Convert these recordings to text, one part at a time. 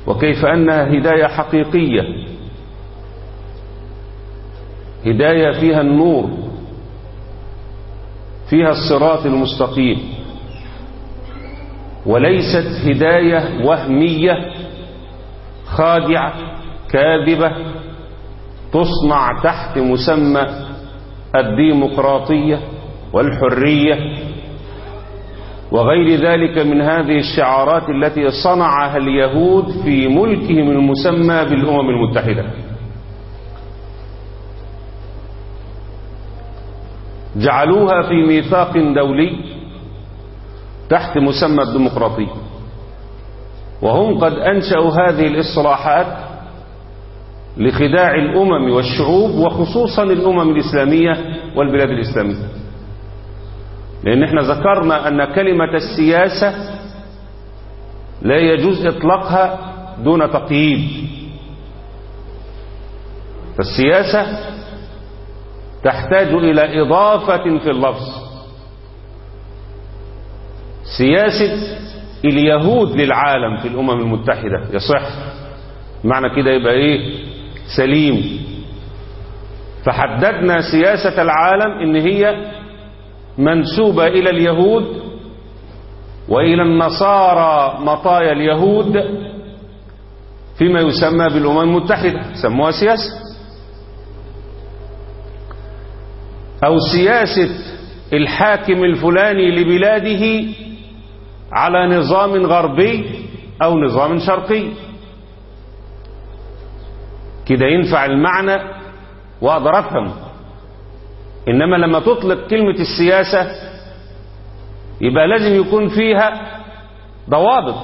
وكيف أنها هداية حقيقية، هداية فيها النور، فيها الصراط المستقيم، وليست هداية وهمية خادعة كاذبة تصنع تحت مسمى الديمقراطية والحرية وغير ذلك من هذه الشعارات التي صنعها اليهود في ملكهم المسمى بالأمم المتحدة. جعلوها في ميثاق دولي تحت مسمى الديمقراطية، وهم قد أنشأوا هذه الإصلاحات لخداع الأمم والشعوب، وخصوصا الأمم الإسلامية والبلاد الإسلامية. لأن احنا ذكرنا أن كلمة السياسة لا يجوز إطلاقها دون تقييد. فالسياسة تحتاج إلى إضافة في اللفظ. سياسة اليهود للعالم في الأمم المتحدة يصح معنى كده، يبقى إيه؟ سليم. فحددنا سياسة العالم إن هي منسوبة إلى اليهود وإلى النصارى مطايا اليهود فيما يسمى بالأمم المتحدة، سموها سياسة. أو سياسة الحاكم الفلاني لبلاده على نظام غربي أو نظام شرقي، كده ينفع المعنى وأقدر أفهم. إنما لما تطلق كلمة السياسة يبقى لازم يكون فيها ضوابط.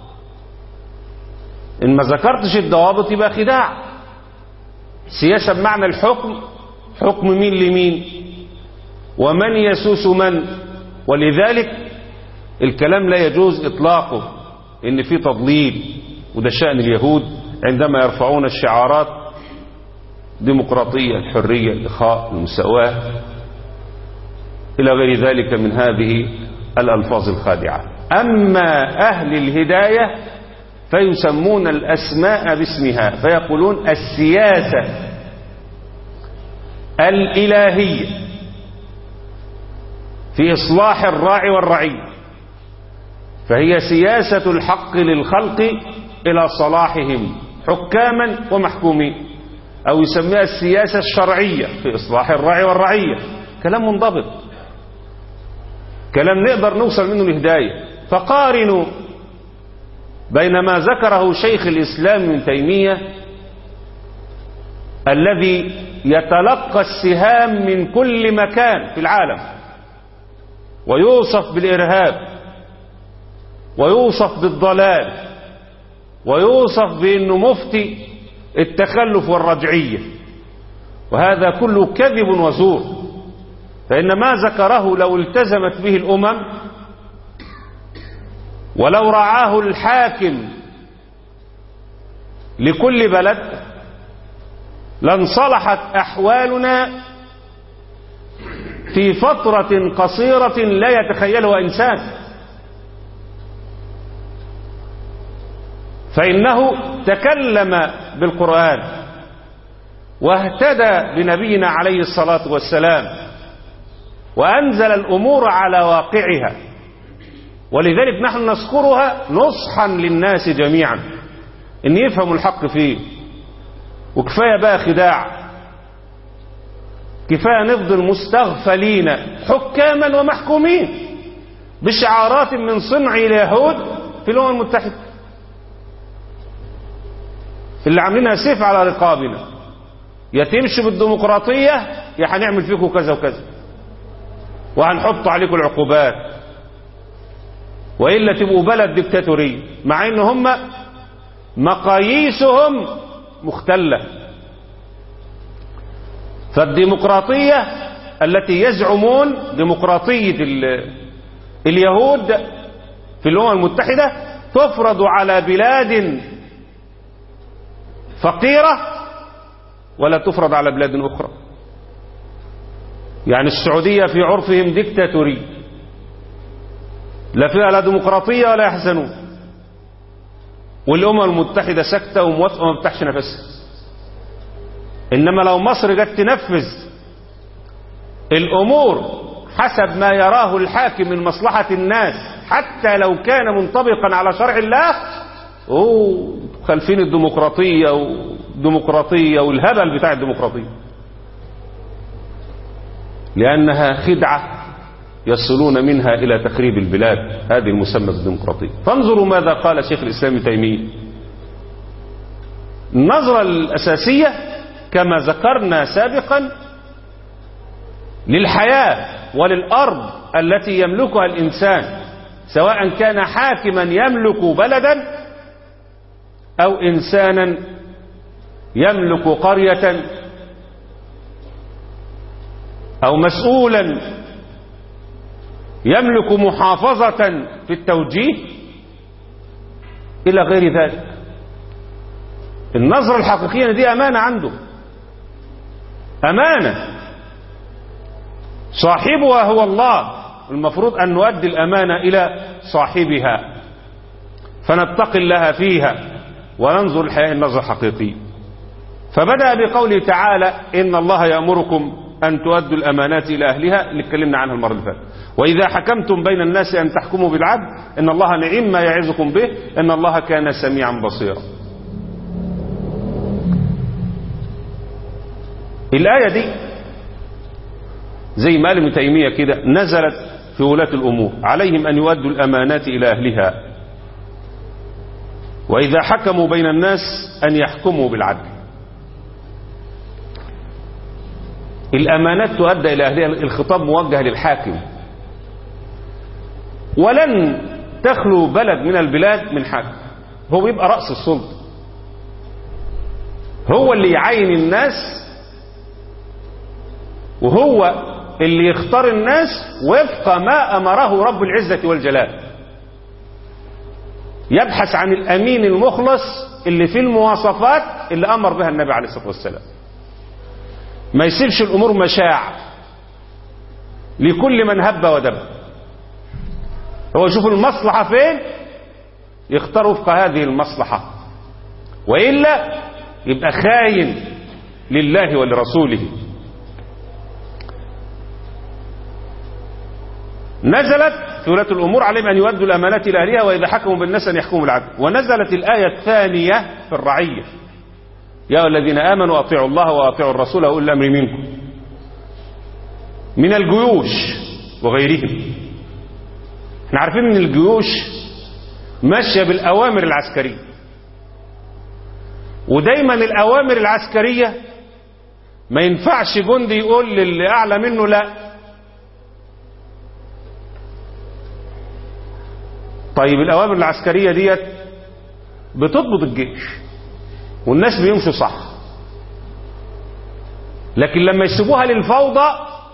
إن ما ذكرتش الضوابط يبقى خداع. سياسة بمعنى الحكم، حكم مين لمين ومن يسوس من، ولذلك الكلام لا يجوز إطلاقه إن في تضليل. وده شأن اليهود عندما يرفعون الشعارات ديمقراطية، الحرية، الإخاء، المساواة إلى غير ذلك من هذه الألفاظ الخادعة. أما أهل الهداية فيسمون الأسماء باسمها، فيقولون السياسة الإلهية في إصلاح الراعي والرعية، فهي سياسة الحق للخلق إلى صلاحهم حكاما ومحكومين. أو يسميها السياسة الشرعية في إصلاح الراعي والرعية. كلام منضبط، كلام نقدر نوصل منه الهداية. فقارنوا بين ما ذكره شيخ الإسلام ابن تيمية الذي يتلقى السهام من كل مكان في العالم ويوصف بالإرهاب ويوصف بالضلال ويوصف بأنه مفتي التخلف والرجعية، وهذا كله كذب وزور. فإن ما ذكره لو التزمت به الأمم ولو رعاه الحاكم لكل بلد لانصلحت أحوالنا في فترة قصيرة لا يتخيلها إنسان. فإنه تكلم بالقرآن واهتدى بنبينا عليه الصلاة والسلام وأنزل الأمور على واقعها، ولذلك نحن نذكرها نصحا للناس جميعا إن يفهموا الحق فيه. وكفاية بقى خداع، كفاية نفضل مستغفلين حكاما ومحكومين بشعارات من صنع اليهود في الأمم المتحدة اللي عاملينها سيف على رقابنا. يا تمشوا بالديمقراطية يا هنعمل فيكم كذا وكذا وهنحط عليكم العقوبات، وإلا تبقوا بلد ديكتاتورية، مع إن هم مقاييسهم مختلة. فالديمقراطية التي يزعمون ديمقراطية اليهود في الأمم المتحدة تفرض على بلاد فقيرة ولا تفرض على بلاد أخرى. يعني السعودية في عرفهم ديكتاتورية، لا فيها لا ديمقراطية ولا يحزنون. والأمم المتحدة ساكتة وموافقة وما بتفتحش نفسها. إنما لو مصر جت تنفذ الأمور حسب ما يراه الحاكم من مصلحة الناس حتى لو كان منطبقا على شرع الله، خالفين الديمقراطية والهبل بتاع الديمقراطية، لأنها خدعة يصلون منها إلى تخريب البلاد، هذه المسمى بالديمقراطية. فانظروا ماذا قال شيخ الإسلام ابن تيمية. النظرة الأساسية كما ذكرنا سابقا للحياة وللأرض التي يملكها الإنسان، سواء كان حاكما يملك بلدا أو إنسانا يملك قرية أو مسؤولا يملك محافظة في التوجيه إلى غير ذلك. النظرة الحقيقية دي أمانة عنده، أمانة صاحبها هو الله، المفروض أن نؤدي الأمانة إلى صاحبها، فنتقي الله فيها وننظر الحياة النظرة الحقيقية. فبدأ بقوله تعالى: إن الله يأمركم أن تؤدوا الأمانات إلى أهلها، اللي اتكلمنا عنها المرة اللي فاتت. وإذا حكمتم بين الناس أن تحكموا بالعدل، إن الله نعم ما يعظكم به، إن الله كان سميعا بصيرا. الآية دي زي ما قال ابن تيمية كده نزلت في ولاة الأمور، عليهم أن يؤدوا الأمانات إلى أهلها، وإذا حكموا بين الناس أن يحكموا بالعدل. الأمانات تؤدى إلى أهلها، الخطاب موجه للحاكم، ولن تخلو بلد من البلاد من حاكم، هو بيبقى رأس السلطة، هو اللي يعين الناس وهو اللي يختار الناس وفق ما أمره رب العزة والجلال. يبحث عن الأمين المخلص اللي فيه المواصفات اللي أمر بها النبي عليه الصلاة والسلام، ما يسيبش الأمور مشاع لكل من هب ودب، هو يشوف المصلحة فين يختار وفق هذه المصلحة، وإلا يبقى خاين لله ولرسوله. نزلت في ولاة الأمور عليهم أن يؤدوا الأمانات إلى أهلها، وإذا حكموا بالناس أن يحكموا بالعدل. ونزلت الآية الثانية في الرعية: يا أيها الذين آمنوا أطيعوا الله وأطيعوا الرسول وأولي الأمر منكم، من الجيوش وغيرهم. احنا عارفين ان الجيوش ماشية بالأوامر العسكرية، ودايما الأوامر العسكرية ما ينفعش جندي يقول للي أعلى منه لا. طيب الأوامر العسكرية ديت بتضبط الجيش والناس بيمشوا صح، لكن لما يسيبوها للفوضى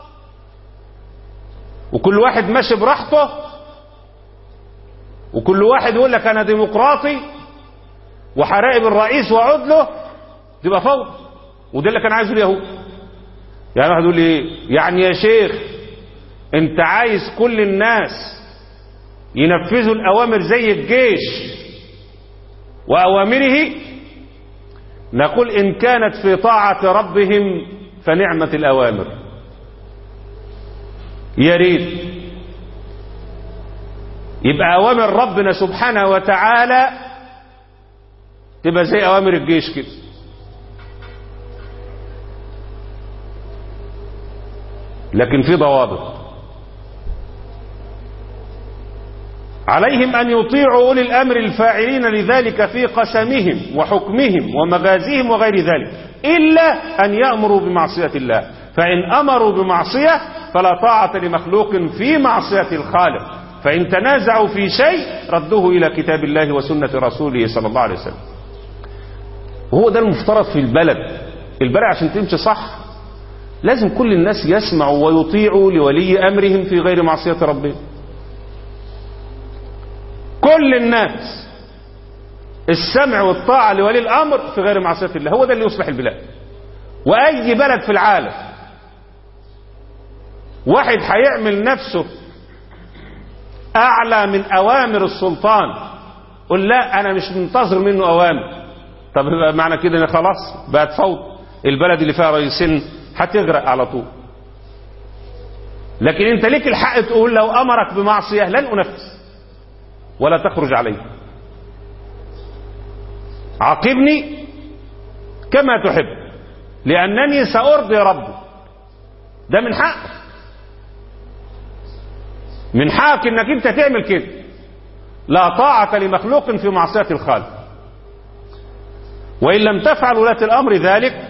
وكل واحد ماشي براحته وكل واحد يقول لك أنا ديمقراطي وحرائب الرئيس وعدله، تبقى فوضى. وده اللي كان عايزه اليهود. يعني واحد يقول لي ايه يعني يا شيخ، انت عايز كل الناس ينفذوا الأوامر زي الجيش وأوامره؟ نقول إن كانت في طاعة ربهم فنعمة الأوامر، يا ريت يبقى أوامر ربنا سبحانه وتعالى تبقى زي أوامر الجيش كده. لكن في ضوابط. عليهم أن يطيعوا أولي الأمر الفاعلين لذلك في قسمهم وحكمهم ومغازيهم وغير ذلك، إلا أن يأمروا بمعصية الله، فإن أمروا بمعصية فلا طاعة لمخلوق في معصية الخالق، فإن تنازعوا في شيء ردوه إلى كتاب الله وسنة رسوله صلى الله عليه وسلم. وهو ده المفترض في البلد عشان تمشي صح لازم كل الناس يسمعوا ويطيعوا لولي أمرهم في غير معصية ربهم. كل الناس السمع والطاعة لولي الأمر في غير معصية الله، هو ده اللي يصلح البلاد. وأي بلد في العالم واحد هيعمل نفسه أعلى من أوامر السلطان قل لا أنا مش منتظر منه أوامر. طب معنى كده إن خلاص بقت فوضى، البلد اللي فيها رئيسين هتغرق على طول. لكن أنت ليك الحق تقول لو أمرك بمعصية لن أنفذ ولا تخرج عليه، عاقبني كما تحب لأنني سأرضي ربي. ده من حقك، من حقك انك انت تعمل كده. لا طاعة لمخلوق في معصية الخالق. وإن لم تفعل ولاة الأمر ذلك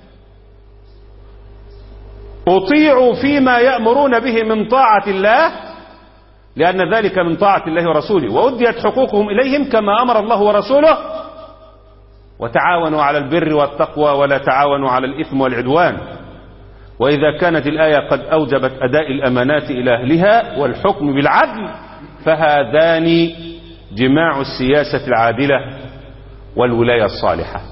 أطيعوا فيما يأمرون به من طاعة الله، لأن ذلك من طاعة الله ورسوله، وأديت حقوقهم إليهم كما أمر الله ورسوله، وتعاونوا على البر والتقوى ولا تعاونوا على الإثم والعدوان. وإذا كانت الآية قد أوجبت أداء الأمانات إلى أهلها والحكم بالعدل فهذان جماع السياسة العادلة والولاية الصالحة.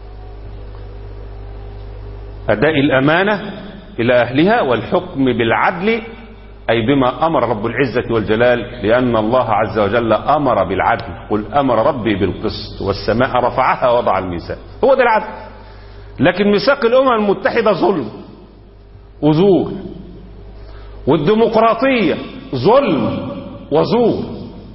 أداء الأمانة إلى أهلها والحكم بالعدل، أي بما أمر رب العزة والجلال، لأن الله عز وجل أمر بالعدل. قل أمر ربي بالقسط والسماء رفعها ووضع الميزان. هو ده العدل. لكن ميثاق الأمم المتحدة ظلم وزور، والديمقراطية ظلم وزور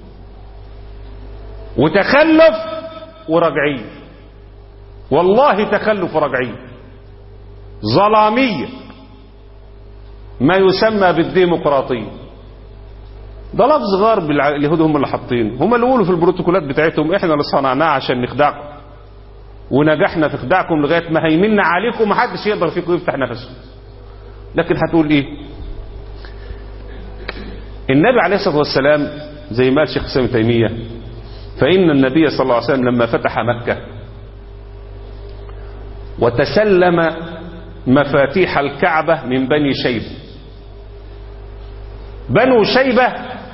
وتخلف ورجعية. والله تخلف ورجعية ظلامية ما يسمى بالديمقراطية. ده لفظ غرب، اليهود هم اللي حاطينه، هم اللي يقولوا في البروتوكولات بتاعتهم احنا اللي صنعناه عشان نخدعكم، ونجحنا في خداعكم لغايه ما هيمنا عليكم محدش يقدر فيكم يفتح نفسه. لكن هتقول ايه؟ النبي عليه الصلاه والسلام زي ما قال شيخ الاسلام ابن تيميه، فان النبي صلى الله عليه وسلم لما فتح مكه وتسلم مفاتيح الكعبه من بني شيبه. بنو شيبه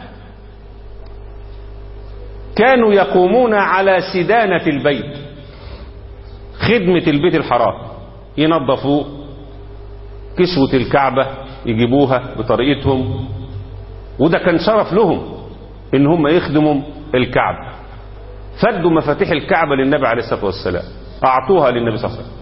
كانوا يقومون على سدانة البيت، خدمة البيت الحرام، ينظفوه، كسوة الكعبة يجيبوها بطريقتهم، وده كان شرف لهم ان هم يخدموا الكعبة. فدوا مفاتيح الكعبة للنبي عليه الصلاة والسلام، اعطوها للنبي صلى الله عليه وسلم،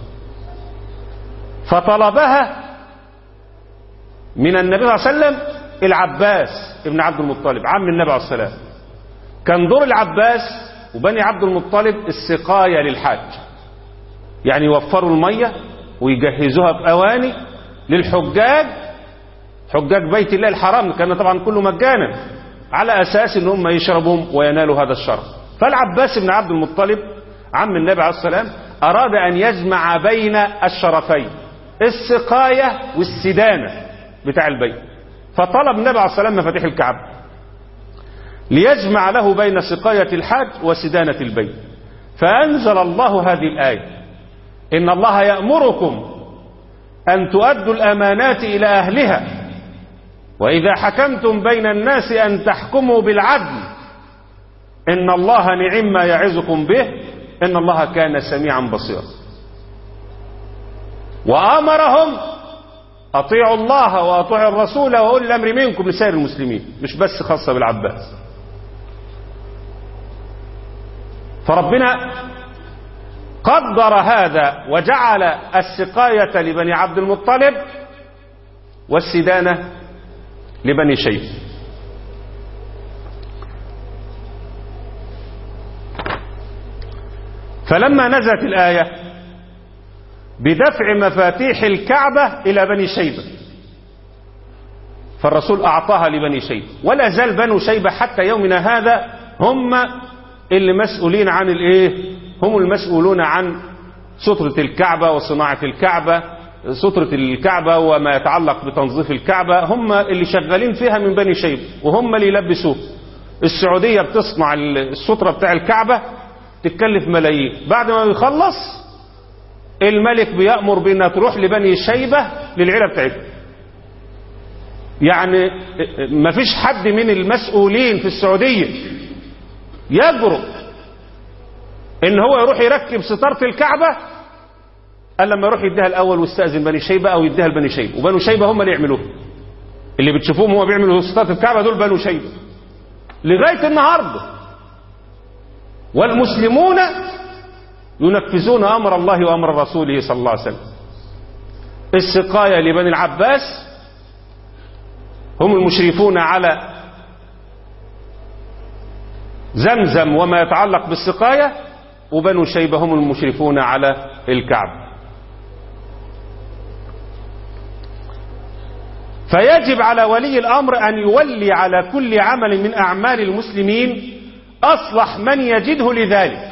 فطلبها من النبي صلى الله عليه وسلم العباس ابن عبد المطلب عم النبي عليه الصلاة والسلام. كان دور العباس وبني عبد المطلب السقاية للحاج، يعني يوفروا المية ويجهزوها بأواني للحجاج، حجاج بيت الله الحرام، كان طبعا كله مجانا، على أساس ان هم يشربهم وينالوا هذا الشرف. فالعباس بن عبد المطلب عم النبي عليه السلام أراد أن يجمع بين الشرفين، السقاية والسدانة بتاع البيت، فطلب النبي عليه السلام مفاتيح الكعبة ليجمع له بين سقاية الحاج وسدانة البيت. فأنزل الله هذه الآية: إن الله يأمركم أن تؤدوا الأمانات إلى أهلها وإذا حكمتم بين الناس أن تحكموا بالعدل إن الله نعم ما يعظكم به إن الله كان سميعا بصيرا. وأمرهم أطيعوا الله وأطيعوا الرسول وأولي الأمر منكم لسائر المسلمين، مش بس خاصة بالعباس. فربنا قدر هذا وجعل السقاية لبني عبد المطلب والسدانة لبني شيبة. فلما نزلت الآية بدفع مفاتيح الكعبة إلى بني شيبة، فالرسول أعطاها لبني شيبة، ولا زال بنو شيبة حتى يومنا هذا هم اللي مسؤولين عن الايه، هم المسؤولون عن سترة الكعبة وصناعة الكعبة، سترة الكعبة وما يتعلق بتنظيف الكعبة، هم اللي شغالين فيها من بني شيبة، وهم اللي يلبسوه. السعودية بتصنع السترة بتاع الكعبة تتكلف ملايين، بعد ما يخلص الملك بيأمر بأنها تروح لبني شيبة للعيلة بتاعتها. يعني ما فيش حد من المسؤولين في السعودية يجرؤ ان هو يروح يركب ستارة الكعبة الا لما يروح يديها الاول ويستأذن بني شيبة او يديها لبني شيبة، وبنو شيبة هم اللي يعملوها. اللي بتشوفوهم هو بيعملوا ستارة الكعبة دول بنو شيبة لغاية النهاردة. والمسلمون ينفذون أمر الله وأمر رسوله صلى الله عليه وسلم. السقاية لبني العباس هم المشرفون على زمزم وما يتعلق بالسقاية، وبنو شيبة هم المشرفون على الكعبة. فيجب على ولي الأمر أن يولي على كل عمل من أعمال المسلمين أصلح من يجده لذلك،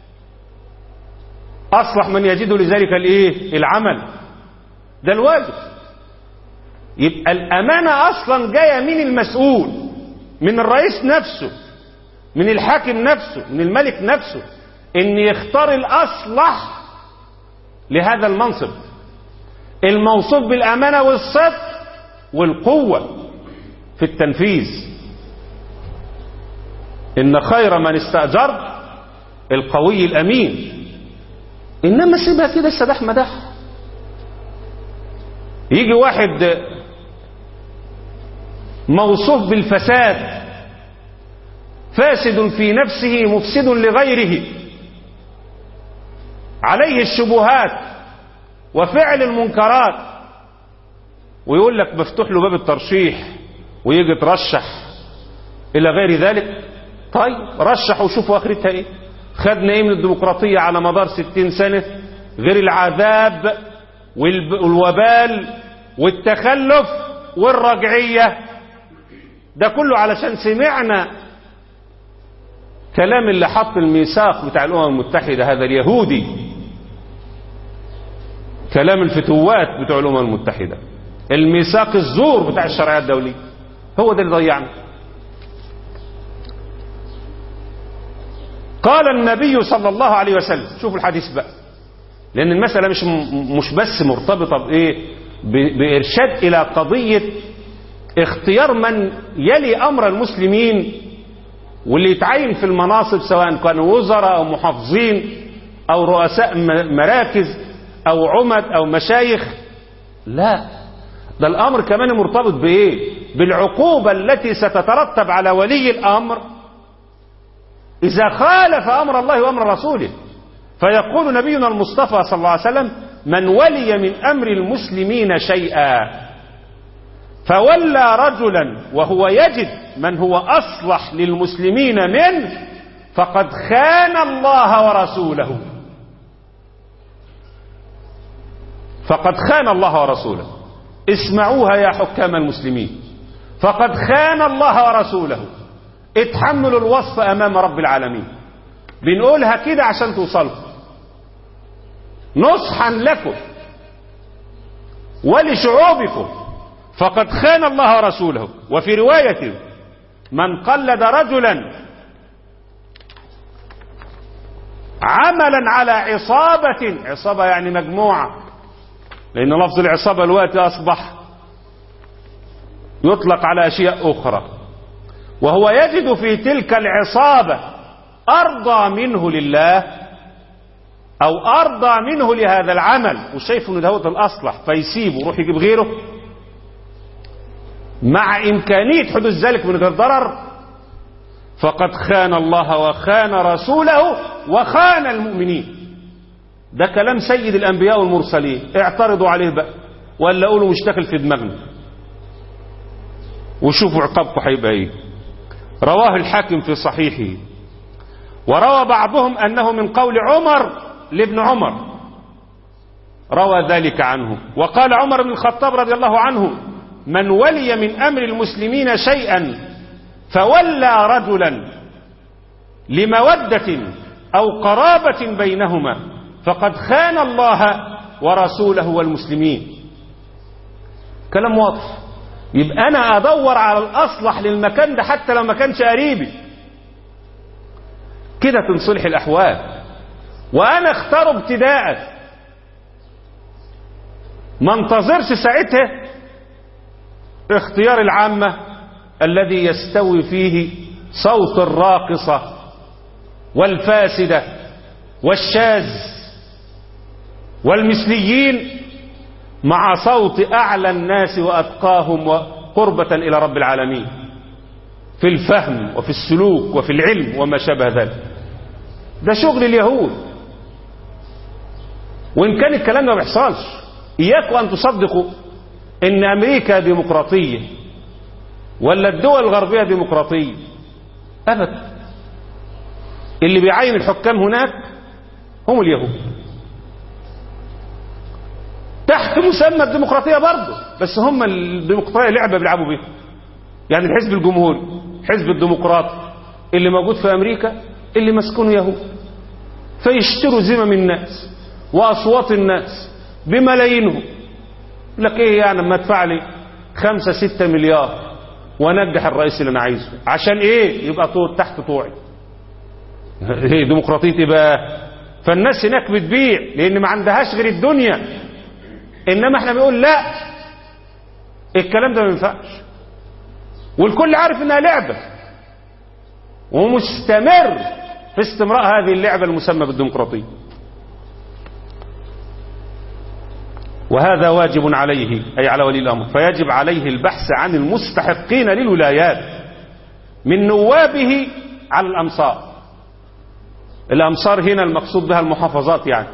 أصلح من يجده لذلك العمل. ده الواجب. يبقى الأمانة أصلا جاية من المسؤول، من الرئيس نفسه، من الحاكم نفسه، من الملك نفسه، إن يختار الأصلح لهذا المنصب الموصوف بالأمانة والصدق والقوة في التنفيذ. إن خير من استأجر القوي الأمين. إنما سيبها كده السداح مداح. يجي واحد موصوف بالفساد، فاسد في نفسه مفسد لغيره، عليه الشبهات وفعل المنكرات، ويقول لك مفتوح له باب الترشيح ويجي ترشح إلى غير ذلك. طيب رشح وشوفوا آخرتها إيه. خدنا إيه من الديمقراطية على مدار 60 سنة غير العذاب والوبال والتخلف والرجعية؟ ده كله علشان سمعنا كلام اللي حط الميثاق بتاع الأمم المتحدة، هذا اليهودي، كلام الفتوات بتوع الأمم المتحدة، الميثاق الزور بتاع الشرعية الدولية، هو ده اللي ضيعنا. قال النبي صلى الله عليه وسلم، شوفوا الحديث بقى، لأن المسألة مش بس مرتبطة بإرشاد إلى قضية اختيار من يلي أمر المسلمين واللي يتعين في المناصب، سواء كانوا وزراء أو محافظين أو رؤساء مراكز أو عمد أو مشايخ. لا، ده الأمر كمان مرتبط بإيه؟ بالعقوبة التي ستترتب على ولي الأمر إذا خالف أمر الله وأمر رسوله. فيقول نبينا المصطفى صلى الله عليه وسلم: من ولي من أمر المسلمين شيئا فولى رجلا وهو يجد من هو أصلح للمسلمين منه فقد خان الله ورسوله. فقد خان الله ورسوله. اسمعوها يا حكام المسلمين، فقد خان الله ورسوله. اتحملوا الوصف أمام رب العالمين. بنقولها كده عشان توصلوا، نصحا لكم ولشعوبكم. فقد خان الله ورسوله. وفي رواية: من قلد رجلا عملا على عصابة يعني مجموعة، لأن لفظ العصابة الوقت أصبح يطلق على أشياء أخرى، وهو يجد في تلك العصابة أرضى منه لله أو أرضى منه لهذا العمل، وشايف أنه ده الأصلح فيسيبه ويروح يجيب غيره مع إمكانية حدوث ذلك من غير ضرر، فقد خان الله وخان رسوله وخان المؤمنين. ده كلام سيد الأنبياء والمرسلين. اعترضوا عليه بقى ولا قولوا مش داخل في دماغنا، وشوفوا عقابكم هيبقى ايه. رواه الحاكم في صحيحه. وروى بعضهم أنه من قول عمر لابن عمر، روى ذلك عنه. وقال عمر بن الخطاب رضي الله عنه: من ولي من أمر المسلمين شيئا فولى رجلا لمودة أو قرابة بينهما فقد خان الله ورسوله والمسلمين. كلام واضح. يبقى أنا أدور على الأصلح للمكان ده حتى لو ما كانش قريبي، كده تنصلح الأحوال. وأنا اختاره ابتداء، ما انتظرش ساعتها اختيار العامة الذي يستوي فيه صوت الراقصة والفاسدة والشاذ والمثليين مع صوت أعلى الناس وأتقاهم قربة إلى رب العالمين في الفهم وفي السلوك وفي العلم وما شابه ذلك. ده شغل اليهود. وإن كان الكلام ده ما بيحصلش، إياكم أن تصدقوا إن أمريكا ديمقراطية ولا الدول الغربية ديمقراطية، أبدا. اللي بيعين الحكام هناك هم اليهود، تحت مسمى الديمقراطية برضه، بس هم الديمقراطية لعبة بيلعبوا بيها. يعني الحزب الجمهوري، حزب الديمقراطي اللي موجود في أمريكا اللي مسكونه يهود، فيشتروا زمم الناس وأصوات الناس بملايينهم. لك إيه يعني لما ادفع لي 5-6 مليار وانجح الرئيس اللي أنا عايزه، عشان إيه؟ يبقى تحت طوعي. إيه ديمقراطية بقى؟ فالناس هناك بتبيع لأن ما عندهاش غير الدنيا. إنما احنا بنقول لا، الكلام ده ما ينفعش، والكل عارف إنها لعبة، ومستمر في استمراء هذه اللعبة المسمى بالديمقراطية. وهذا واجب عليه، أي على ولي الأمر، فيجب عليه البحث عن المستحقين للولايات من نوابه على الأمصار. الأمصار هنا المقصود بها المحافظات، يعني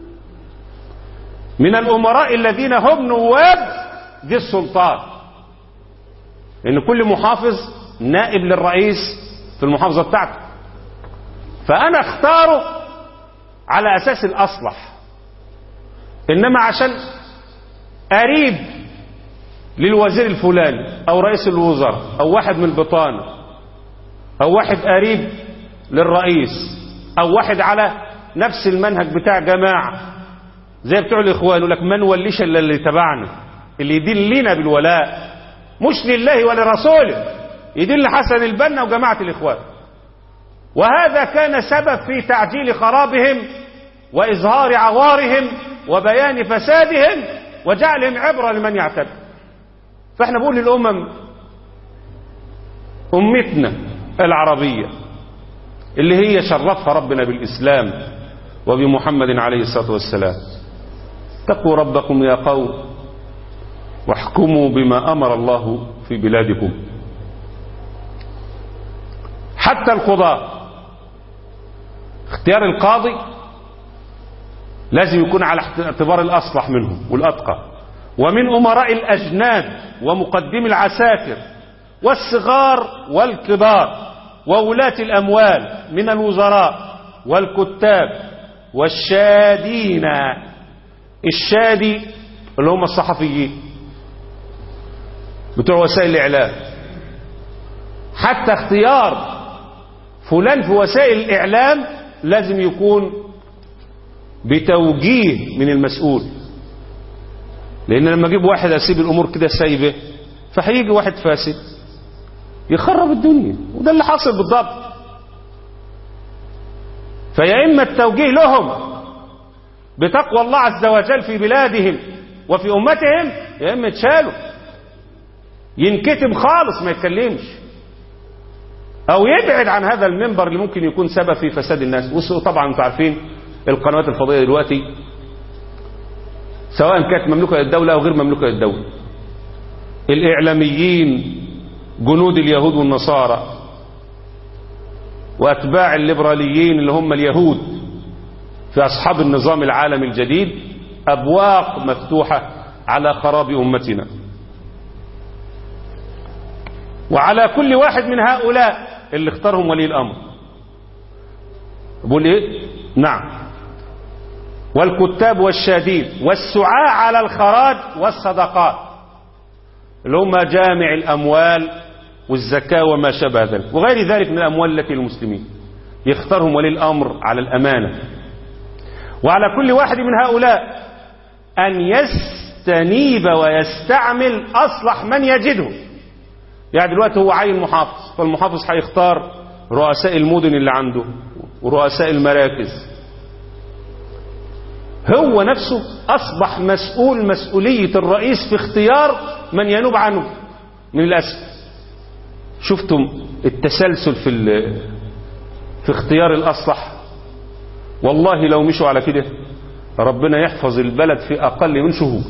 من الأمراء الذين هم نواب ذي السلطان، لأن كل محافظ نائب للرئيس في المحافظة بتاعته، فأنا اختاره على أساس الأصلح. إنما عشان قريب للوزير الفلاني أو رئيس الوزراء أو واحد من البطانة أو واحد قريب للرئيس أو واحد على نفس المنهج بتاع جماعة زي بتوع الإخوان، يقول لك ما نوليش إلا اللي تبعنا، اللي يدين لنا بالولاء، مش لله ولرسوله، يدين لحسن البنا وجماعة الإخوان. وهذا كان سبب في تعجيل خرابهم وإظهار عوارهم وبيان فسادهم وجعلهم عبرة لمن يعتد. فاحنا بقول للأمم، أمتنا العربية اللي هي شرفها ربنا بالإسلام وبمحمد عليه الصلاة والسلام، اتقوا ربكم يا قوم واحكموا بما أمر الله في بلادكم. حتى القضاء، اختيار القاضي لازم يكون على اعتبار الأصلح منهم والأتقى. ومن أمراء الأجناد ومقدمي العساكر والصغار والكبار وولاة الأموال من الوزراء والكتاب والشادين، الشادي اللي هم الصحفيين بتوع وسائل الإعلام. حتى اختيار فلان في وسائل الإعلام لازم يكون بتوجيه من المسؤول، لأن لما أجيب واحد أسيب الأمور كده سايبة فهيجي واحد فاسد يخرب الدنيا، وده اللي حاصل بالضبط. فيا إما التوجيه لهم بتقوى الله عز وجل في بلادهم وفي أمتهم، يا إما يتشالوا، ينكتم خالص ما يتكلمش، أو يبعد عن هذا المنبر اللي ممكن يكون سبب في فساد الناس. وطبعا انتم عارفين القنوات الفضائية دلوقتي سواء كانت مملوكة للدولة أو غير مملوكة للدولة، الإعلاميين جنود اليهود والنصارى وأتباع الليبراليين اللي هم اليهود في أصحاب النظام العالمي الجديد، أبواق مفتوحة على خراب أمتنا. وعلى كل واحد من هؤلاء اللي اختارهم ولي الأمر، بقول إيه؟ نعم، والكتاب والشادين والسعاة على الخراج والصدقات اللي هم جامع الأموال والزكاة وما شابه ذلك وغير ذلك من الأموال التي للمسلمين، يختارهم ولي الأمر على الأمانة. وعلى كل واحد من هؤلاء أن يستنيب ويستعمل أصلح من يجده. يعني دلوقتي هو عين محافظ، فالمحافظ هيختار رؤساء المدن اللي عنده ورؤساء المراكز، هو نفسه أصبح مسؤول مسؤولية الرئيس في اختيار من ينوب عنه من الأسد. شفتم التسلسل في اختيار الأصلح؟ والله لو مشوا على كده ربنا يحفظ البلد في أقل من شهور،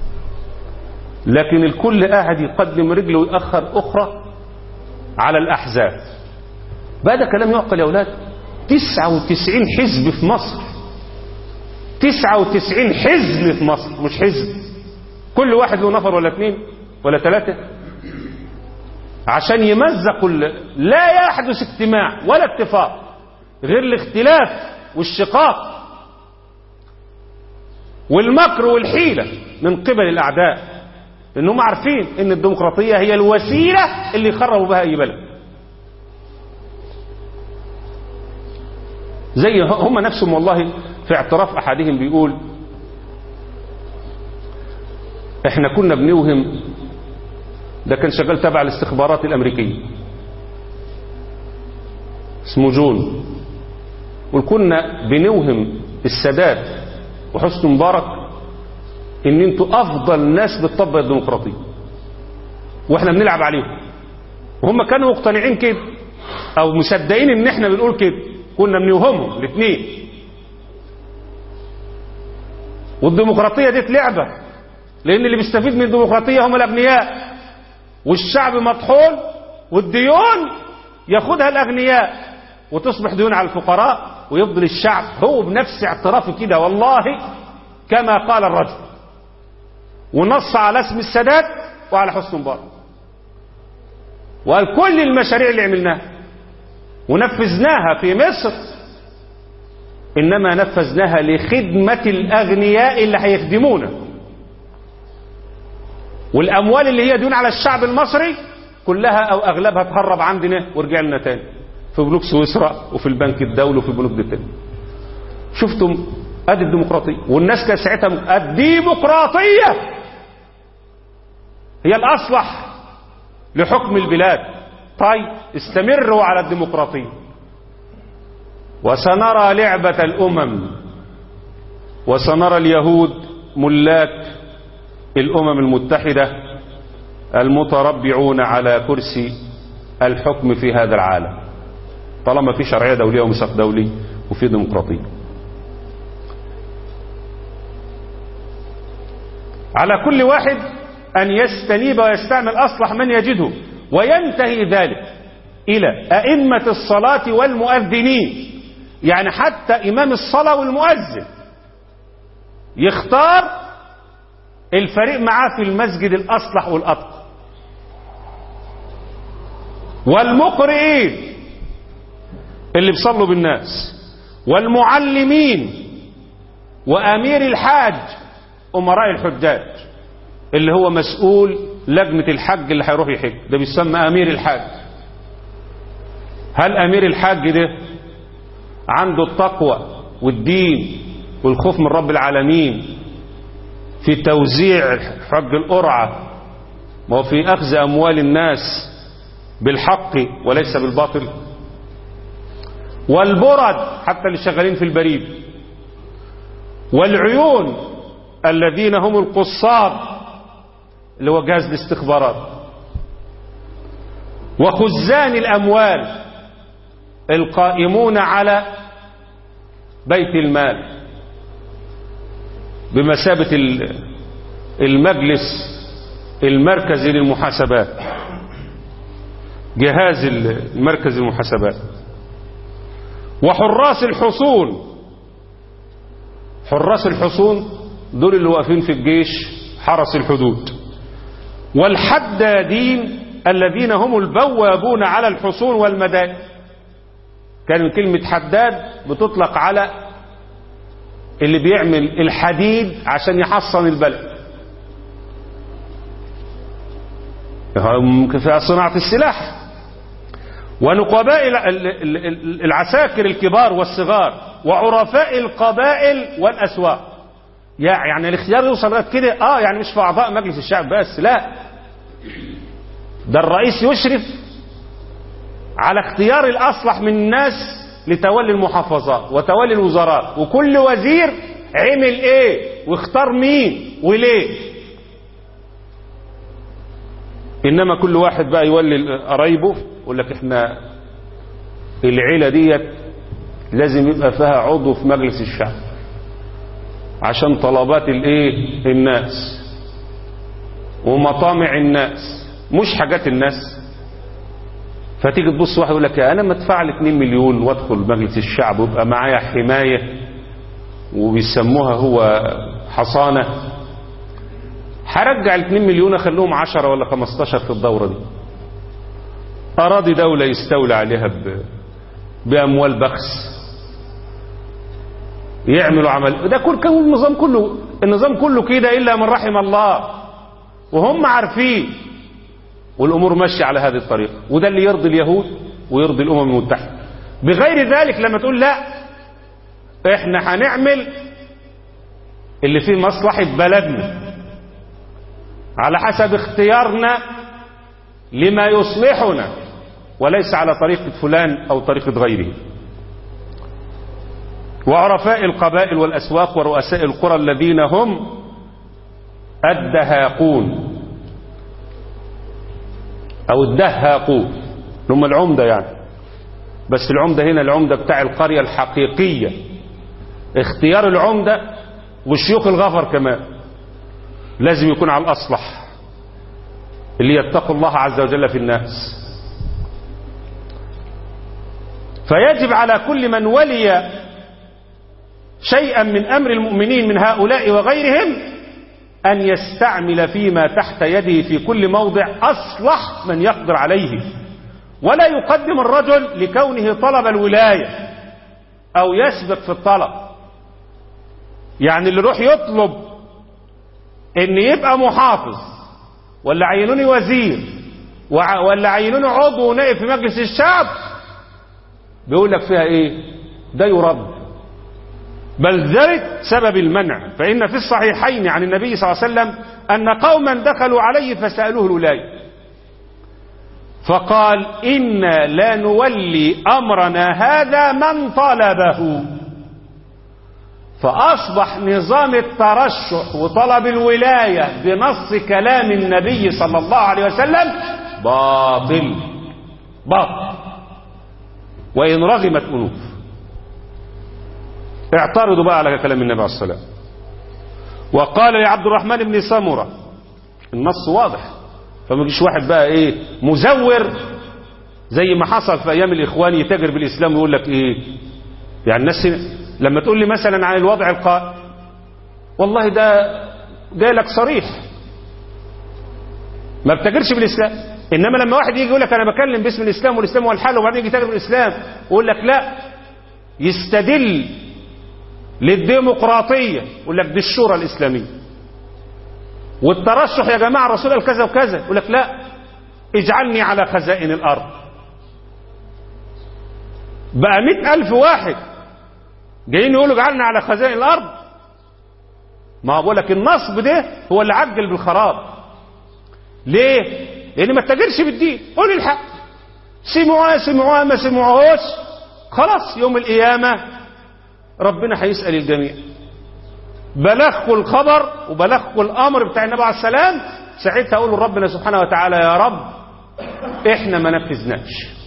لكن الكل قاعد يقدم رجله ويأخر أخرى على الأحزاب. بقى ده كلام يعقل يا أولاد؟ 99 حزب في مصر، 99 حزب في مصر، مش حزب كل واحد له نفر ولا اثنين ولا ثلاثة، عشان يمزقوا. لا يحدث اجتماع ولا اتفاق غير الاختلاف والشقاق والمكر والحيلة من قبل الأعداء، لأنهم عارفين أن الديمقراطية هي الوسيلة اللي يخربوا بها أي بلد. زي هم نفسهم والله في اعتراف أحدهم بيقول احنا كنا بنوهم، ده كان شغال تبع الاستخبارات الأمريكية اسمه جون، وكنا بنوهم السادات وحسني مبارك ان انتوا افضل ناس بتطبق الديمقراطيه واحنا بنلعب عليهم، وهم كانوا مقتنعين كده او مصدقين ان احنا بنقول كده. كنا بنوهمهم الاثنين. والديمقراطيه دي لعبه، لان اللي بيستفيد من الديمقراطيه هم الاغنياء، والشعب مطحون، والديون ياخدها الاغنياء وتصبح ديون على الفقراء، ويفضل الشعب هو بنفس اعترافه كده والله كما قال الرجل، ونص على اسم السادات وعلى حسني مبارك، وقال كل المشاريع اللي عملناها ونفذناها في مصر انما نفذناها لخدمة الاغنياء اللي هيخدمونا، والاموال اللي هي ديون على الشعب المصري كلها او اغلبها تهرب عندنا ورجع لنا تاني في بنوك سويسرا وفي البنك الدولي وفي البنوك دي تاني. شفتم ادي الديمقراطيه، والناس كانت ساعتها الديمقراطيه هي الاصلح لحكم البلاد. طيب استمروا على الديمقراطيه وسنرى لعبه الامم، وسنرى اليهود ملاك الامم المتحده المتربعون على كرسي الحكم في هذا العالم، طالما في شرعيه دوليه وميثاق دولي وفي ديمقراطيه. على كل واحد أن يستنيب ويستعمل أصلح من يجده، وينتهي ذلك إلى أئمة الصلاة والمؤذنين، يعني حتى إمام الصلاة والمؤذن يختار الفريق معاه في المسجد الأصلح والأتقى، والمقرئين اللي بيصلوا بالناس، والمعلمين، وأمير الحاج أمراء الحجاج اللي هو مسؤول لجنة الحج اللي هيروح يحج، ده بيسمى أمير الحاج. هل أمير الحاج ده عنده التقوى والدين والخوف من رب العالمين في توزيع حج القرعة وفي أخذ أموال الناس بالحق وليس بالباطل؟ والبرد حتى اللي شغالين في البريد، والعيون الذين هم القصاد اللي هو جهاز الاستخبارات، وخزان الأموال القائمون على بيت المال بمثابة المجلس المركزي للمحاسبات، جهاز المركز للمحاسبات، وحراس الحصون. حراس الحصون دول اللي واقفين في الجيش حرس الحدود، والحدادين الذين هم البوابون على الحصون والمدائن. كان كلمة حداد بتطلق على اللي بيعمل الحديد عشان يحصن البلد، في صناعة السلاح. ونقباء العساكر الكبار والصغار، وعرفاء القبائل والأسواق. يعني الاختيار يوصل لغايه كده، يعني مش في اعضاء مجلس الشعب بس، لا، ده الرئيس يشرف على اختيار الاصلح من الناس لتولي المحافظات وتولي الوزارات، وكل وزير عمل ايه واختار مين وليه. انما كل واحد بقى يولي قرايبه، يقول لك احنا العيله ديت لازم يبقى فيها عضو في مجلس الشعب عشان طلبات الناس ومطامع الناس، مش حاجات الناس. فتيجي تبص واحد يقول لك انا ما ادفع لي 2 مليون وادخل مجلس الشعب ويبقى معايا حمايه وبيسموها هو حصانه، هرجع ال 2 مليون اخليهم 10 ولا 15 في الدوره دي. اراضي دوله يستولى عليها باموال بخس، يعملوا عمل ده كل النظام كله كده الا من رحم الله، وهم عارفين، والامور ماشيه على هذه الطريقه، وده اللي يرضي اليهود ويرضي الامم المتحده. بغير ذلك لما تقول لا احنا هنعمل اللي فيه مصلحه بلدنا على حسب اختيارنا لما يصلحنا وليس على طريقه فلان او طريقه غيره. وعرفاء القبائل والاسواق ورؤساء القرى الذين هم الدهاقون او الدهاقون، هم العمدة يعني، بس العمدة هنا العمدة بتاع القرية الحقيقية، اختيار العمدة والشيوخ الغفر كمان لازم يكون على الأصلح اللي يتقوا الله عز وجل في الناس. فيجب على كل من ولي شيئا من أمر المؤمنين من هؤلاء وغيرهم أن يستعمل فيما تحت يده في كل موضع أصلح من يقدر عليه، ولا يقدم الرجل لكونه طلب الولاية أو يسبق في الطلب. يعني اللي يروح يطلب إن يبقى محافظ ولا عينوني وزير ولا عينوني عضو ونائب في مجلس الشعب، بيقول لك فيها إيه؟ ده يرد. بل ذلك سبب المنع، فإن في الصحيحين عن النبي صلى الله عليه وسلم أن قوما دخلوا عليه فسألوه الولاية فقال إنا لا نولي أمرنا هذا من طلبه. فأصبح نظام الترشح وطلب الولاية بنص كلام النبي صلى الله عليه وسلم باطل وإن رغمت أنوف. اعترضوا بقى على كلام النبي عليه الصلاة والسلام. وقال لعبد الرحمن بن سمرة، النص واضح، فما يجيش واحد بقى ايه مزور زي ما حصل في ايام الاخوان يتاجر بالاسلام ويقول لك ايه. يعني الناس لما تقول لي مثلا عن الوضع القائم، والله ده جاي لك صريح ما بتاجرش بالاسلام. انما لما واحد يجي يقول لك انا بكلم باسم الاسلام والاسلام هو الحل، وبعدين يجي يتاجر بالاسلام ويقول لك لا، يستدل للديمقراطية يقول لك دي الشورى الإسلامية، والترشح يا جماعة الرسول قال كذا وكذا، يقول لك لا اجعلني على خزائن الأرض. بقى 100,000 واحد جايين يقولوا اجعلنا على خزائن الأرض. ما بقول لك النصب ده هو اللي عجل بالخراب. ليه؟ لأن ما تتاجرش بالدين، قول الحق، سمعوها ما سمعوهوش، خلاص يوم القيامة ربنا هيسأل الجميع. بلغوا الخبر وبلغوا الأمر بتاع النبي عليه السلام، ساعتها أقول ربنا سبحانه وتعالى يا رب إحنا ما نفذناش،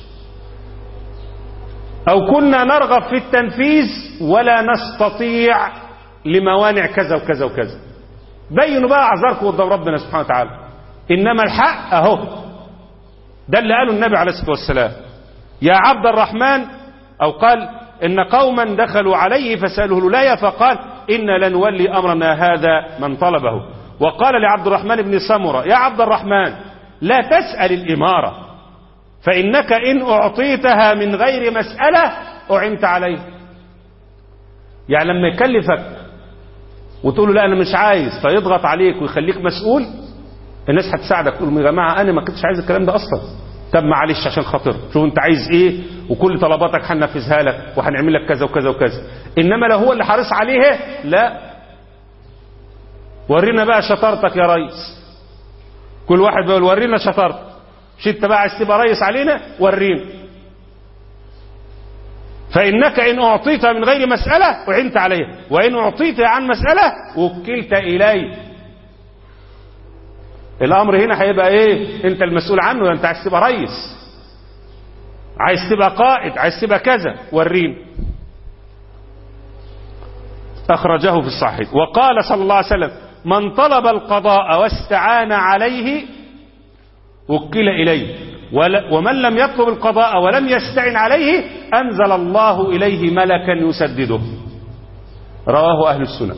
أو كنا نرغب في التنفيذ ولا نستطيع لموانع كذا وكذا وكذا. بينوا بقى أعذاركم قدام ربنا سبحانه وتعالى. إنما الحق أهو، ده اللي قاله النبي عليه الصلاة والسلام. يا عبد الرحمن، أو قال إن قوما دخلوا عليه فسألوه الولاية فقال إنا لنولي أمرنا هذا من طلبه. وقال لعبد الرحمن بن سمرة يا عبد الرحمن لا تسأل الإمارة، فإنك إن أعطيتها من غير مسألة أعنت عليه. يعني لما يكلفك وتقول له لا أنا مش عايز، فيضغط عليك ويخليك مسؤول، الناس هتساعدك، تقول يا جماعة أنا ما كنتش عايز الكلام ده أصلا، طب معلش عشان خاطر شوف انت عايز ايه وكل طلباتك هننفذها لك وهنعمل لك كذا وكذا وكذا. انما لو هو اللي حريص عليه لا، ورينا بقى شطارتك يا ريس. كل واحد بيقول ورينا شطارتك، مش انت بقى عايز تبقى ريس علينا، ورينا. فانك ان اعطيت من غير مسألة اعنت عليه، وان اعطيت عن مسألة وكلت اليه. الامر هنا هيبقى ايه؟ انت المسؤول عنه، انت عايز تبقى ريس، عايز تبقى قائد، عايز تبقى كذا، ورينا. اخرجه في الصحيح. وقال صلى الله عليه وسلم من طلب القضاء واستعان عليه وكل اليه. ومن لم يطلب القضاء ولم يستعن عليه أنزل الله إليه ملكا يسدده. رواه أهل السنة.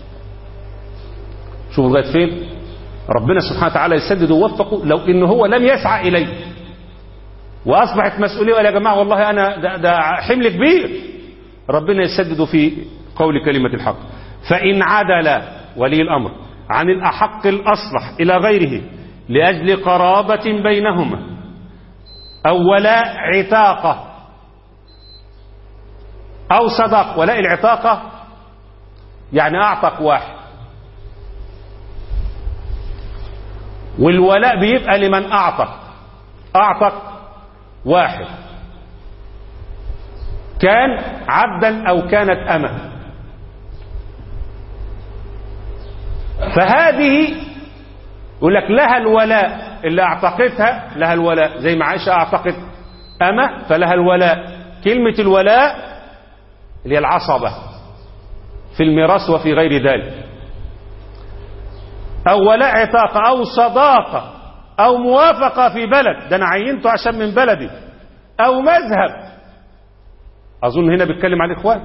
شوفوا لغاية فين ربنا سبحانه وتعالى يسدده ووفقه لو إنه هو لم يسعى إليه، وأصبحت مسؤولية. يا جماعة والله أنا ده حمل كبير، ربنا يسدده في قول كلمة الحق. فإن عدل ولي الأمر عن الأحق الأصلح إلى غيره لأجل قرابة بينهما أو ولاء عتاقة أو صداق. ولاء العتاقة يعني أعتق واحد، والولاء بيبقى لمن أعتق واحد كان عبدا أو كانت أمة. فهذه يقول لك لها الولاء، اللي اعتقتها لها الولاء، زي ما عائشة اعتقت أمة فلها الولاء. كلمة الولاء اللي هي العصبة في الميراث وفي غير ذلك، أو ولاء عتاقة أو صداقة أو موافقة في بلد، ده أنا عينته عشان من بلدي، أو مذهب. أظن هنا بيتكلم عن الإخوان،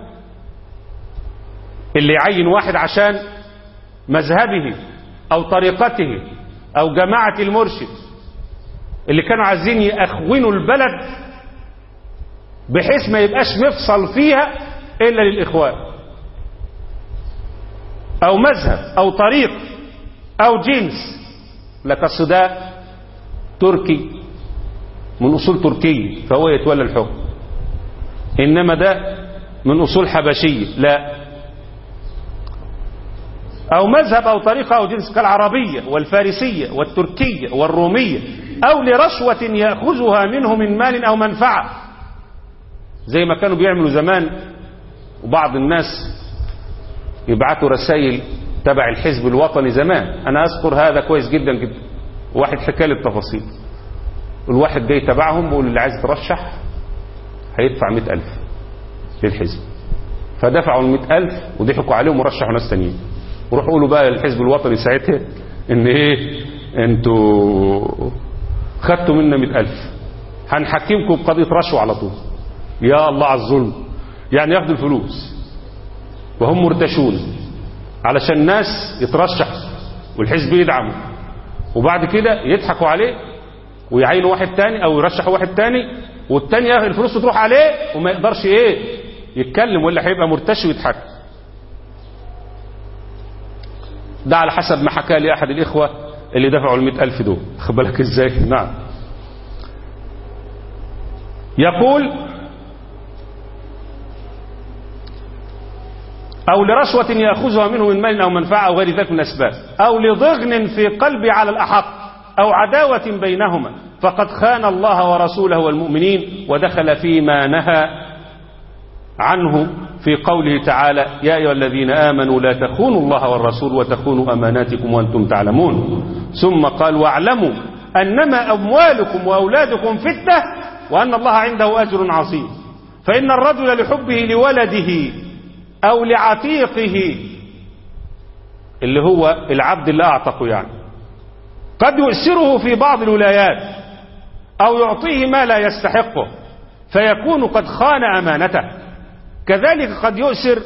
اللي يعين واحد عشان مذهبه أو طريقته أو جماعة المرشد، اللي كانوا عايزين يأخونوا البلد بحيث ما يبقاش مفصل فيها إلا للإخوان، أو مذهب أو طريق أو جنس. لك الصداء تركي من أصول تركية فهو يتولى الحكم، إنما ده من أصول حبشية لا. أو مذهب أو طريقة أو جنس كالعربية والفارسية والتركية والرومية، أو لرشوة يأخذها منه من مال أو منفعة، زي ما كانوا بيعملوا زمان. وبعض الناس يبعثوا رسائل تبع الحزب الوطني زمان، أنا أذكر هذا كويس جدا جدا. واحد حكى لي التفاصيل، الواحد جاي تبعهم بيقول اللي عايز ترشح هيدفع 100,000 للحزب، فدفعوا 100,000 وضحكوا عليهم ورشحوا ناس تانيين. وروحوا قولوا بقى للحزب الوطني ساعتها ان ايه، انتوا خدتوا منا 100,000 هنحكمكم بقضية رشوة على طول. يا الله على الظلم، يعني ياخدوا الفلوس وهم مرتشون علشان الناس يترشح والحزب يدعمه، وبعد كده يضحكوا عليه ويعينوا واحد تاني او يرشحوا واحد تاني، والتاني الفلوس تروح عليه وما يقدرش ايه يتكلم، ولا هيبقى مرتشي ويضحك. ده على حسب ما حكى لي احد الاخوة اللي دفعوا 100,000 دول. خد بالك ازاي. نعم. يقول أو لرشوة يأخذها منه من مال أو منفعة أو غير ذلك من الأسباب، أو لضغن في قلبي على الأحق، أو عداوة بينهما، فقد خان الله ورسوله والمؤمنين ودخل فيما نهى عنه في قوله تعالى: يا أيها الذين آمنوا لا تخونوا الله والرسول وتخونوا أماناتكم وأنتم تعلمون. ثم قال: واعلموا أنما أموالكم وأولادكم فتنة وأن الله عنده أجر عظيم. فإن الرجل لحبه لولده أو لعتيقه اللي هو العبد اللي أعتقه يعني قد يؤثره في بعض الولايات أو يعطيه ما لا يستحقه فيكون قد خان أمانته. كذلك قد يؤثره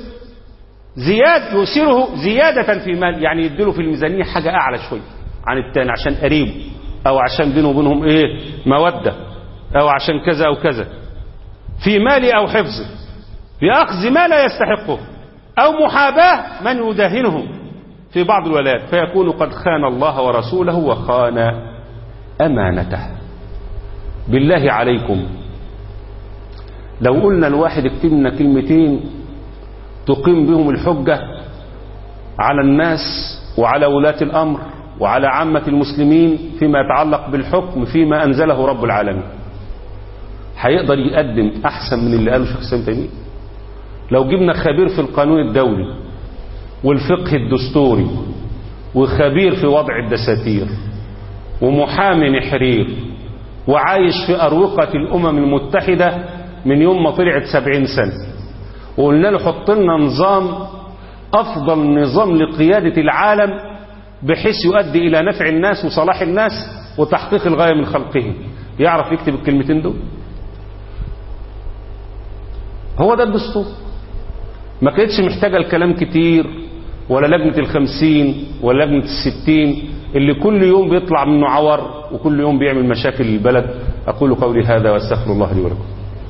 زيادة في مال، يعني يديله في الميزانية حاجة أعلى شوي عن التاني عشان قريبه، أو عشان بينه وبينهم مودة، أو عشان كذا أو كذا في ماله أو حفظه، بأخذ ما لا يستحقه، أو محاباة من يداهنه في بعض الولايات، فيكون قد خان الله ورسوله وخان أمانته. بالله عليكم لو قلنا الواحد اكتب لنا كلمتين تقيم بهم الحجة على الناس وعلى ولاة الأمر وعلى عامة المسلمين فيما يتعلق بالحكم فيما أنزله رب العالمين، هيقدر يقدم أحسن من اللي قاله شيخ الإسلام تيمية. لو جبنا خبير في القانون الدولي والفقه الدستوري وخبير في وضع الدساتير ومحامي محرير وعايش في أروقة الأمم المتحدة من يوم ما طلعت 70 سنة، وقلنا له حط لنا نظام أفضل نظام لقيادة العالم بحيث يؤدي إلى نفع الناس وصلاح الناس وتحقيق الغاية من خلقهم، يعرف يكتب الكلمتين دول؟ هو ده الدستور. ما كانتش محتاجة الكلام كتير، ولا لجنة 50 ولا لجنة 60 اللي كل يوم بيطلع منه عور وكل يوم بيعمل مشاكل للبلد. أقول قولي هذا وأستغفر الله لي ولكم.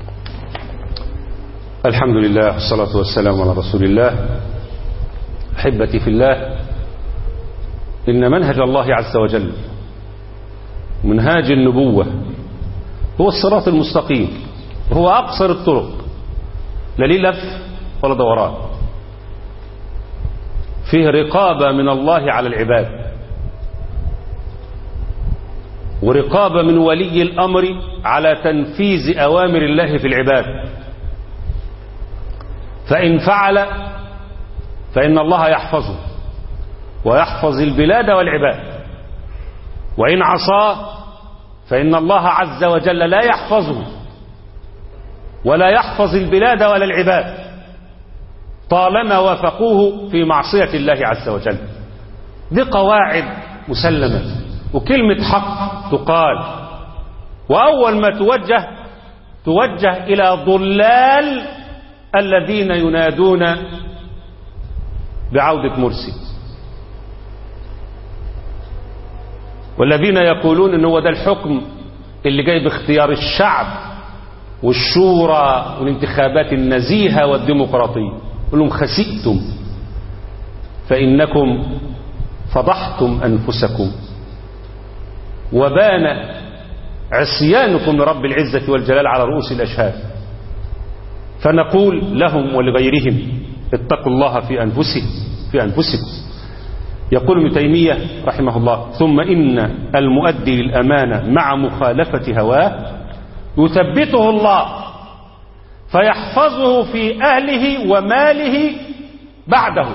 الحمد لله والصلاة والسلام على رسول الله. أحبتي في الله، إن منهج الله عز وجل منهاج النبوة هو الصراط المستقيم، هو أقصر الطرق، لا ليه لف ولا دوران، فيه رقابة من الله على العباد، ورقابة من ولي الأمر على تنفيذ أوامر الله في العباد. فإن فعل فإن الله يحفظه ويحفظ البلاد والعباد، وإن عصاه فإن الله عز وجل لا يحفظه ولا يحفظ البلاد ولا العباد طالما وافقوه في معصية الله عز وجل. دي قواعد مسلمة، وكلمة حق تقال، وأول ما توجه إلى ضلال الذين ينادون بعودة مرسي، والذين يقولون إن هو ده الحكم اللي جاي باختيار الشعب والشورى والانتخابات النزيهة والديمقراطية. قل لهم خسئتم فإنكم فضحتم أنفسكم وبان عصيانكم لرب العزة والجلال على رؤوس الأشهاد. فنقول لهم ولغيرهم اتقوا الله في أنفسكم. يقول ابن تيمية رحمه الله: ثم إن المؤدي للأمانة مع مخالفة هواه يثبته الله فيحفظه في أهله وماله بعده.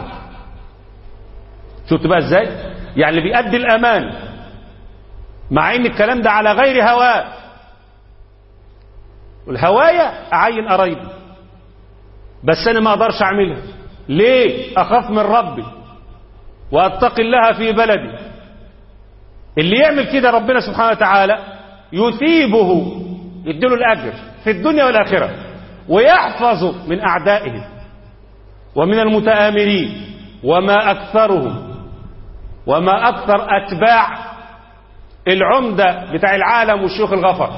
شفت بقى ازاي؟ يعني اللي بيأدي الأمانة مع ان الكلام ده على غير هواه، والهواية أعين قرايبي بس أنا ما أقدرش أعملها. ليه؟ أخاف من ربي وأتقي الله في بلدي. اللي يعمل كده ربنا سبحانه وتعالى يثيبه، يديله الأجر في الدنيا والآخرة، ويحفظه من أعدائه ومن المتآمرين. وما أكثرهم وما أكثر أتباع العمدة بتاع العالم والشيوخ الغفر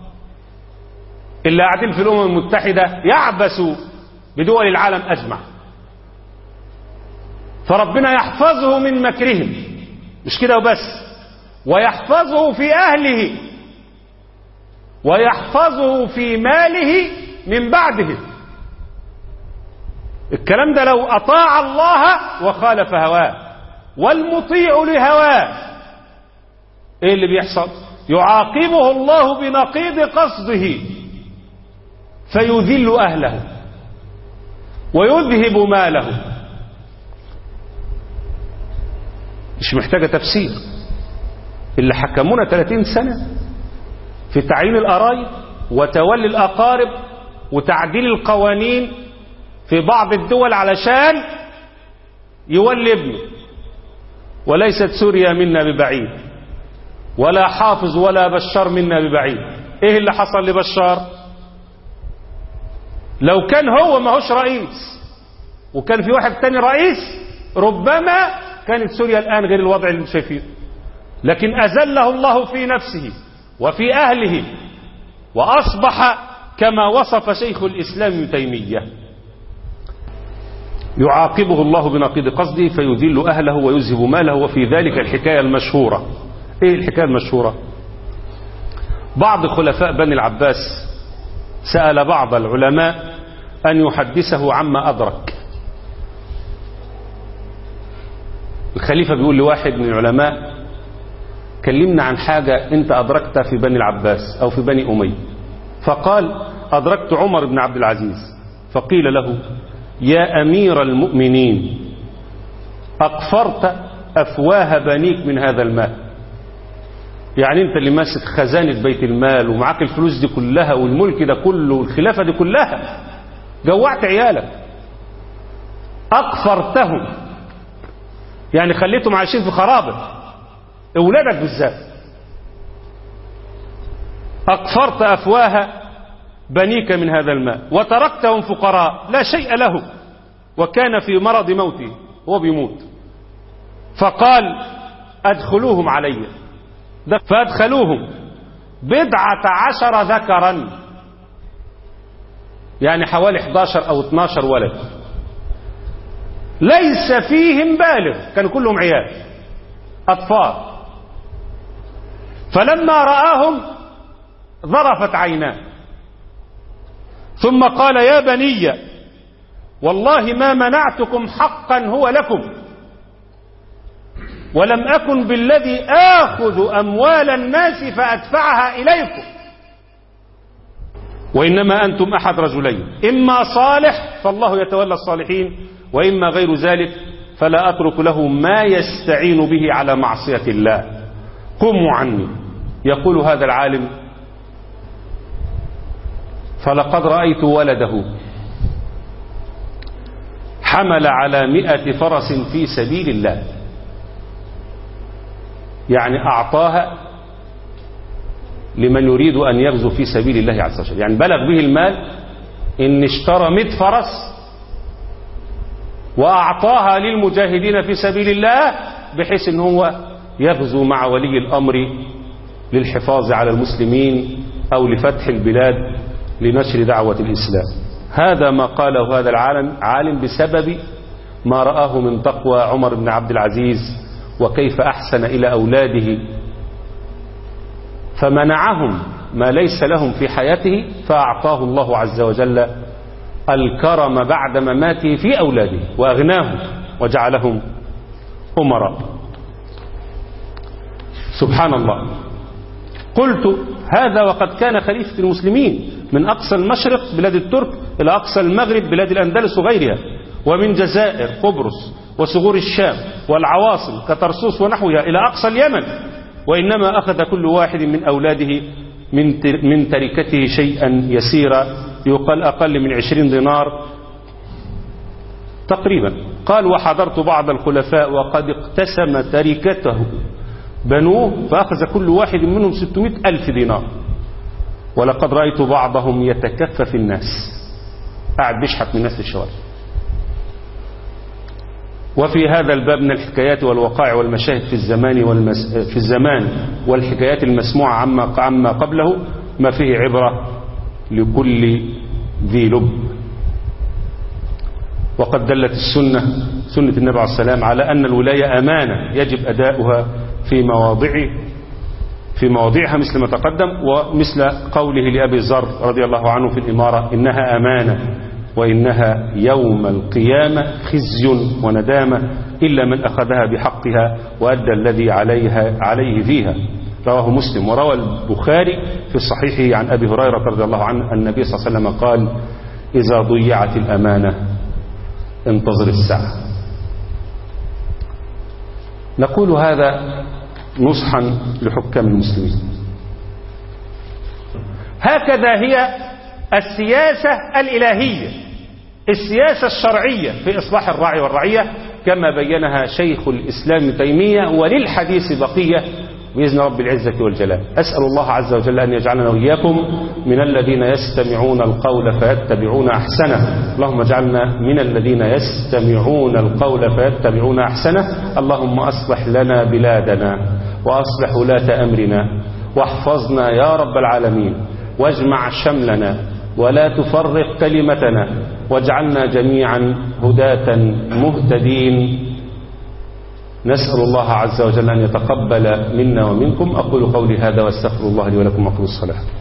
اللي قاعدين في الأمم المتحدة يعبسوا بدول العالم أجمع. فربنا يحفظه من مكرهم، مش كده وبس، ويحفظه في أهله ويحفظه في ماله من بعده. الكلام ده لو أطاع الله وخالف هواه. والمطيع لهواه ايه اللي بيحصل؟ يعاقبه الله بنقيض قصده فيذل أهله ويذهب ماله. مش محتاجة تفسير. اللي حكمونا 30 سنة في تعيين القرايب وتولي الأقارب وتعديل القوانين في بعض الدول علشان يولي ابنه. وليست سوريا منا ببعيد، ولا حافظ ولا بشار منا ببعيد. ايه اللي حصل لبشار؟ لو كان هو ما هوش رئيس وكان في واحد تاني رئيس ربما كانت سوريا الآن غير الوضع اللي شايفينه. لكن أذله الله في نفسه وفي أهله وأصبح كما وصف شيخ الإسلام ابن تيمية: يعاقبه الله بنقيض قصده فيذل أهله ويذهب ماله. وفي ذلك الحكاية المشهورة. ايه الحكاية المشهورة؟ بعض خلفاء بني العباس سأل بعض العلماء أن يحدثه عما أدرك. الخليفة بيقول لواحد من العلماء: كلمنا عن حاجة انت أدركتها في بني العباس أو في بني أمية. فقال: أدركت عمر بن عبد العزيز. فقيل له: يا أمير المؤمنين، أقفرت أفواه بنيك من هذا المال. يعني انت اللي ماسك خزانة بيت المال ومعاك الفلوس دي كلها والملك ده كله والخلافة دي كلها، جوعت عيالك، أقفرتهم، يعني خليتهم عايشين في خرابة، أولادك بالذات. أقفرت أفواه بنيك من هذا الماء وتركتهم فقراء لا شيء له، وكان في مرض موته هو بيموت، فقال أدخلوهم علي، فأدخلوهم 11 ذكرا، يعني حوالي 11 أو 12 ولد، ليس فيهم بالغ، كانوا كلهم عيال أطفال. فلما رآهم ظرفت عيناه، ثم قال يا بني والله ما منعتكم حقا هو لكم، ولم أكن بالذي آخذ أموال الناس فأدفعها إليكم، وإنما أنتم أحد رجلين، إما صالح فالله يتولى الصالحين، وإما غير ذلك فلا أترك له ما يستعين به على معصية الله، قوموا عني. يقول هذا العالم فلقد رأيت ولده حمل على 100 فرس في سبيل الله، يعني أعطاها لمن يريد أن يغزو في سبيل الله عز وجل، يعني بلغ به المال إن اشترى 100 فرس وأعطاها للمجاهدين في سبيل الله، بحيث أن هو يغزو مع ولي الأمر للحفاظ على المسلمين أو لفتح البلاد لنشر دعوة الإسلام. هذا ما قاله هذا العالم بسبب ما رآه من تقوى عمر بن عبد العزيز، وكيف أحسن إلى أولاده فمنعهم ما ليس لهم في حياته، فأعطاه الله عز وجل الكرم بعد مماته في أولاده، وأغناهم وجعلهم أمراء. سبحان الله. قلت هذا وقد كان خليفة المسلمين من أقصى المشرق بلاد الترك إلى أقصى المغرب بلاد الأندلس وغيرها، ومن جزائر قبرص وصغور الشام والعواصم كطرسوس ونحوها إلى أقصى اليمن، وإنما أخذ كل واحد من أولاده من تركته شيئا يسيرا، يقال أقل من 20 دينار تقريبا. قال وحضرت بعض الخلفاء وقد اقتسم تركته بنوه فأخذ كل واحد منهم 600,000 دينار، ولقد رأيت بعضهم يتكفف الناس، قاعد بيشحت من الناس في الشوارع. وفي هذا الباب من الحكايات والوقائع والمشاهد في الزمان والحكايات المسموعة عما قبله ما فيه عبرة لكل ذي لب. وقد دلت سنة النبي عليه السلام على أن الولاية أمانة يجب أداؤها في مواضعها مثل ما تقدم، ومثل قوله لأبي ذر رضي الله عنه في الإمارة إنها أمانة وإنها يوم القيامة خزي وندامة إلا من أخذها بحقها وأدى الذي عليه فيها. رواه مسلم. وروى البخاري في صحيحه عن أبي هريرة رضي الله عنه النبي صلى الله عليه وسلم قال إذا ضيعت الأمانة انتظر الساعة. نقول هذا نصحا لحكام المسلمين. هكذا هي السياسة الإلهية، السياسة الشرعية في إصلاح الراعي والرعية كما بينها شيخ الإسلام تيمية، وللحديث بقية بإذن رب العزة والجلال. أسأل الله عز وجل أن يجعلنا وإياكم من الذين يستمعون القول فيتبعون أحسنه. اللهم اجعلنا من الذين يستمعون القول فيتبعون أحسنه. اللهم أصلح لنا بلادنا وأصلح ولاة أمرنا واحفظنا يا رب العالمين، واجمع شملنا ولا تفرق كلمتنا، واجعلنا جميعا هداة مهتدين. نسأل الله عز وجل أن يتقبل منا ومنكم. أقول قولي هذا واستغفر الله لي ولكم وأقم الصلاة.